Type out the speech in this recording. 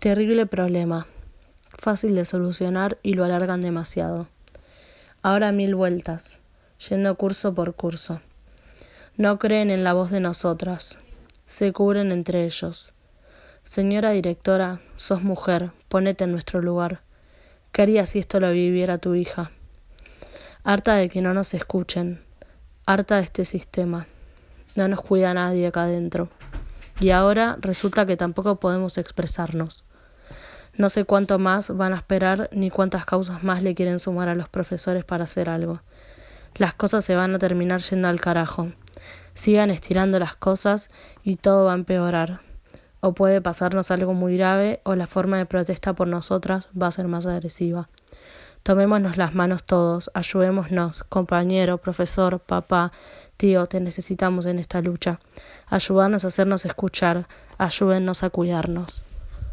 Terrible problema, fácil de solucionar y lo alargan demasiado. Ahora 1000 vueltas, yendo curso por curso. No creen en la voz de nosotras, se cubren entre ellos. Señora directora, sos mujer, ponete en nuestro lugar. ¿Qué harías si esto lo viviera tu hija? Harta de que no nos escuchen, harta de este sistema. No nos cuida nadie acá adentro. Y ahora resulta que tampoco podemos expresarnos. No sé cuánto más van a esperar ni cuántas causas más le quieren sumar a los profesores para hacer algo. Las cosas se van a terminar yendo al carajo. Sigan estirando las cosas y todo va a empeorar. O puede pasarnos algo muy grave o la forma de protesta por nosotras va a ser más agresiva. Tomémonos las manos todos, ayudémonos, compañero, profesor, papá, tío, te necesitamos en esta lucha. Ayúdanos a hacernos escuchar, ayúdennos a cuidarnos.